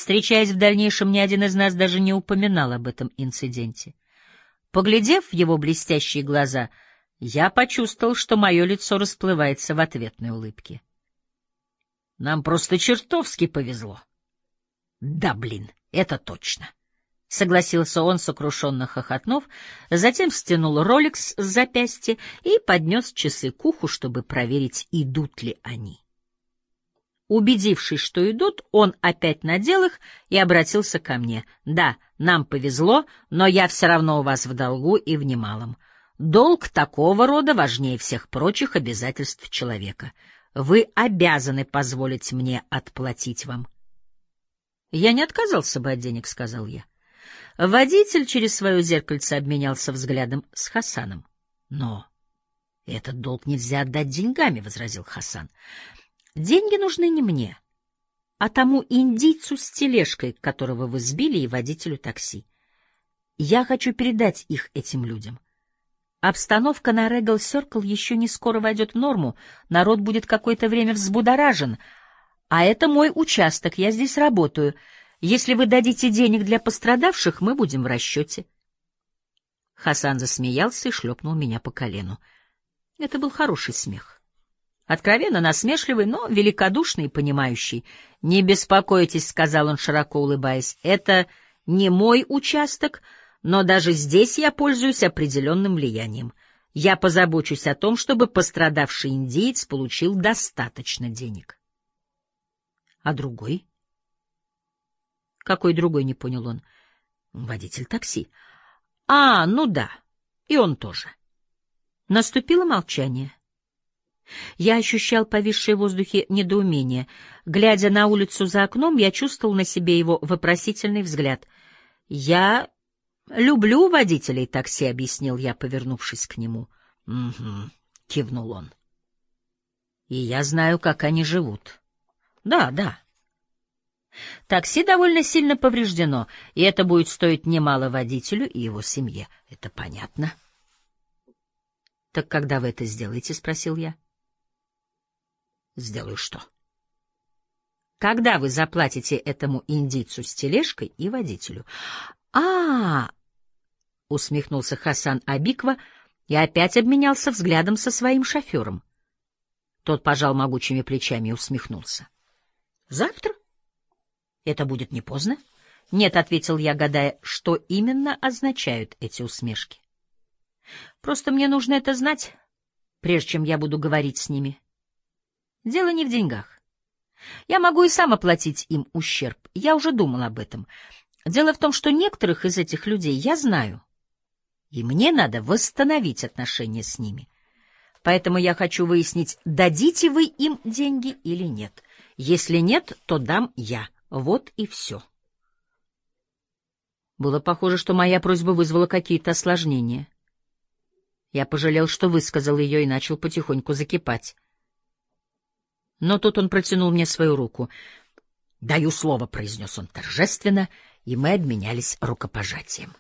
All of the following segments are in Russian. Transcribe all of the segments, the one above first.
Встречаясь в дальнейшем, ни один из нас даже не упоминал об этом инциденте. Поглядев в его блестящие глаза, я почувствовал, что мое лицо расплывается в ответной улыбке. Нам просто чертовски повезло. Да, блин, это точно. — согласился он, сокрушенно хохотнув, затем стянул роликс с запястья и поднес часы к уху, чтобы проверить, идут ли они. Убедившись, что идут, он опять надел их и обратился ко мне. «Да, нам повезло, но я все равно у вас в долгу и в немалом. Долг такого рода важнее всех прочих обязательств человека. Вы обязаны позволить мне отплатить вам». «Я не отказался бы от денег», — сказал я. Водитель через свое зеркальце обменялся взглядом с Хасаном. — Но этот долг нельзя отдать деньгами, — возразил Хасан. — Деньги нужны не мне, а тому индийцу с тележкой, которого вы сбили, и водителю такси. Я хочу передать их этим людям. Обстановка на Регал Сёркл еще не скоро войдет в норму, народ будет какое-то время взбудоражен, а это мой участок, я здесь работаю. Если вы дадите денег для пострадавших, мы будем в расчете. Хасан засмеялся и шлепнул меня по колену. Это был хороший смех. Откровенно насмешливый, но великодушный и понимающий. — Не беспокойтесь, — сказал он, широко улыбаясь, — это не мой участок, но даже здесь я пользуюсь определенным влиянием. Я позабочусь о том, чтобы пострадавший индиец получил достаточно денег. — А другой? — Какой другой, — не понял он. — Водитель такси. — А, ну да, и он тоже. Наступило молчание. Я ощущал повисшее в воздухе недоумение. Глядя на улицу за окном, я чувствовал на себе его вопросительный взгляд. — Я люблю водителей такси, — объяснил я, повернувшись к нему. — Угу, — кивнул он. — И я знаю, как они живут. — Да, да. Такси довольно сильно повреждено, и это будет стоить немало водителю и его семье. Это понятно. — Так когда вы это сделаете? — спросил я. — Сделаю что? — Когда вы заплатите этому индийцу с тележкой и водителю? — усмехнулся Хасан Абиква и опять обменялся взглядом со своим шофером. Тот пожал могучими плечами и усмехнулся. — Завтра? Это будет не поздно? — Нет, — ответил я, гадая, что именно означают эти усмешки. — Просто мне нужно это знать, прежде чем я буду говорить с ними. Дело не в деньгах. Я могу и сам оплатить им ущерб. Я уже думал об этом. Дело в том, что некоторых из этих людей я знаю, и мне надо восстановить отношения с ними. Поэтому я хочу выяснить, дадите вы им деньги или нет. Если нет, то дам я. Вот и все. Было похоже, что моя просьба вызвала какие-то осложнения. Я пожалел, что высказал ее, и начал потихоньку закипать. Но тут он протянул мне свою руку. — Даю слово, — произнес он торжественно, и мы обменялись рукопожатием.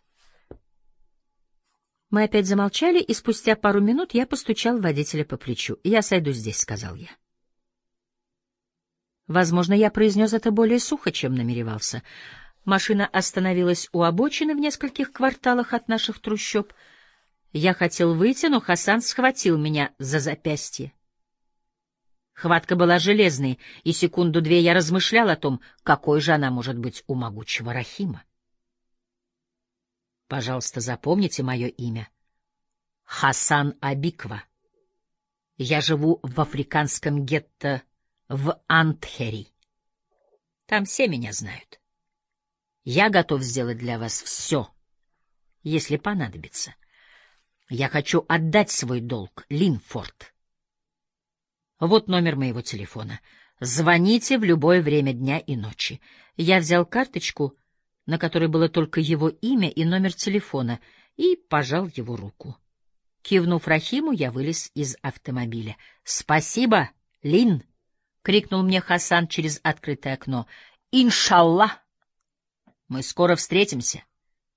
Мы опять замолчали, и спустя пару минут я постучал водителя по плечу. — Я сойду здесь, — сказал я. Возможно, я произнес это более сухо, чем намеревался. Машина остановилась у обочины в нескольких кварталах от наших трущоб. Я хотел выйти, но Хасан схватил меня за запястье. Хватка была железной, и секунду-две я размышлял о том, какой же она может быть у могучего Рахима. Пожалуйста, запомните мое имя. Хасан Абиква. Я живу в африканском гетто в Антхери. Там все меня знают. Я готов сделать для вас все, если понадобится. Я хочу отдать свой долг, Линфорд. Вот номер моего телефона. Звоните в любое время дня и ночи. Я взял карточку, на которой было только его имя и номер телефона, и пожал его руку. Кивнув Рахиму, я вылез из автомобиля. — Спасибо, Лин! — крикнул мне Хасан через открытое окно. — Иншаллах! Мы скоро встретимся.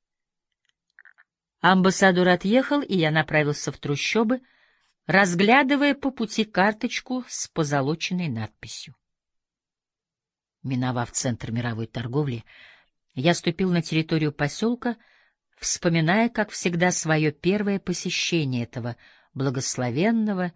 Амбассадор отъехал, и я направился в трущобы, разглядывая по пути карточку с позолоченной надписью. Миновав центр мировой торговли, я ступил на территорию поселка, вспоминая, как всегда, свое первое посещение этого благословенного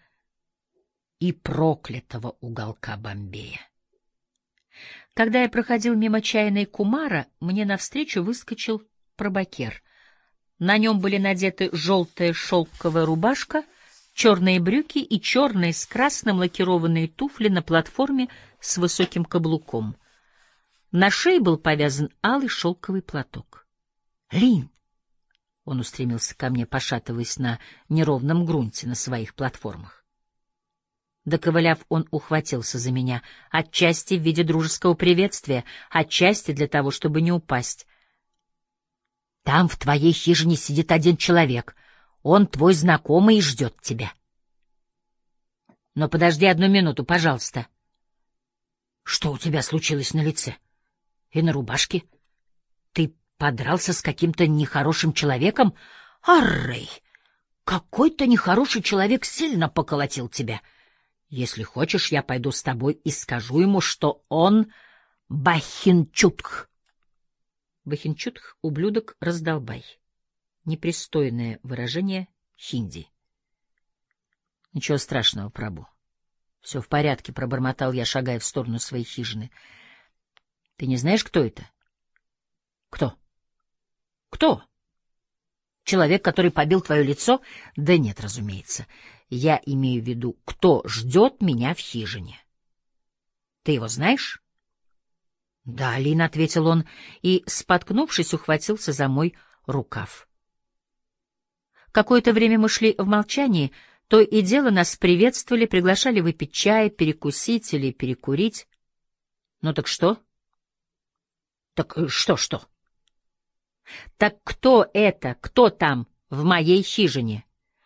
и проклятого уголка Бомбея. Когда я проходил мимо чайной Кумара, мне навстречу выскочил пробакер. На нем были надеты желтая шелковая рубашка, черные брюки и черные с красным лакированные туфли на платформе с высоким каблуком. На шее был повязан алый шелковый платок. «Лин!» Он устремился ко мне, пошатываясь на неровном грунте на своих платформах. Доковыляв, он ухватился за меня, отчасти в виде дружеского приветствия, отчасти для того, чтобы не упасть. «Там в твоей хижине сидит один человек. Он твой знакомый и ждет тебя». «Но подожди одну минуту, пожалуйста». «Что у тебя случилось на лице? И на рубашке? Ты подрался с каким-то нехорошим человеком? Аррей! Какой-то нехороший человек сильно поколотил тебя. Если хочешь, я пойду с тобой и скажу ему, что он Бахинчутх». Бахинчутх — ублюдок-раздолбай. Непристойное выражение хинди. «Ничего страшного, Прабу. Все в порядке», — пробормотал я, шагая в сторону своей хижины. «Ты не знаешь, кто это?» «Кто? Кто? Человек, который побил твое лицо?» «Да нет, разумеется. Я имею в виду, кто ждет меня в хижине. Ты его знаешь?» «Да, Лин», — ответил он, и, споткнувшись, ухватился за мой рукав. Какое-то время мы шли в молчании, то и дело нас приветствовали, приглашали выпить чай, перекусить или перекурить. «Ну так что?» «Так что?» «Так кто это? Кто там, в моей хижине?»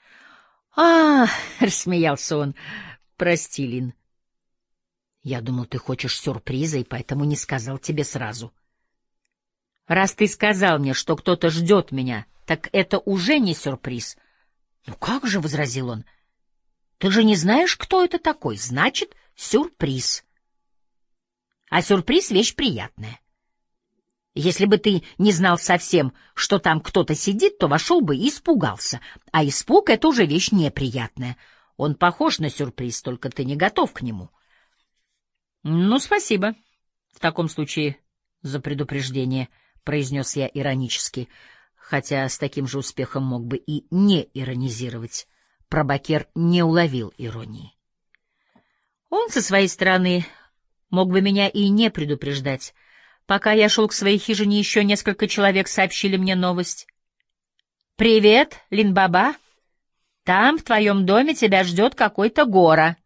— рассмеялся он, — «прости, Лин. Я думал, ты хочешь сюрприза, и поэтому не сказал тебе сразу. Раз ты сказал мне, что кто-то ждет меня, так это уже не сюрприз». «Ну как же», — возразил он, — «ты же не знаешь, кто это такой, значит, сюрприз. А сюрприз — вещь приятная. Если бы ты не знал совсем, что там кто-то сидит, то вошел бы и испугался, а испуг — это уже вещь неприятная. Он похож на сюрприз, только ты не готов к нему». «Ну, спасибо. В таком случае за предупреждение», — произнес я иронически, хотя с таким же успехом мог бы и не иронизировать. Пробакер не уловил иронии. Он со своей стороны мог бы меня и не предупреждать. Пока я шел к своей хижине, еще несколько человек сообщили мне новость. «Привет, Линбаба. Там, в твоем доме, тебя ждет какой-то Гора».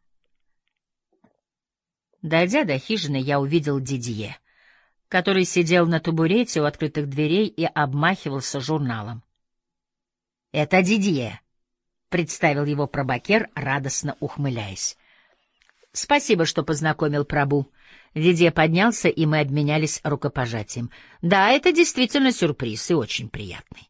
Дойдя до хижины, я увидел Дидье, который сидел на табурете у открытых дверей и обмахивался журналом. «Это Дидье», — представил его пробакер, радостно ухмыляясь. «Спасибо, что познакомил, Прабу». Дидье поднялся, и мы обменялись рукопожатием. «Да, это действительно сюрприз и очень приятный».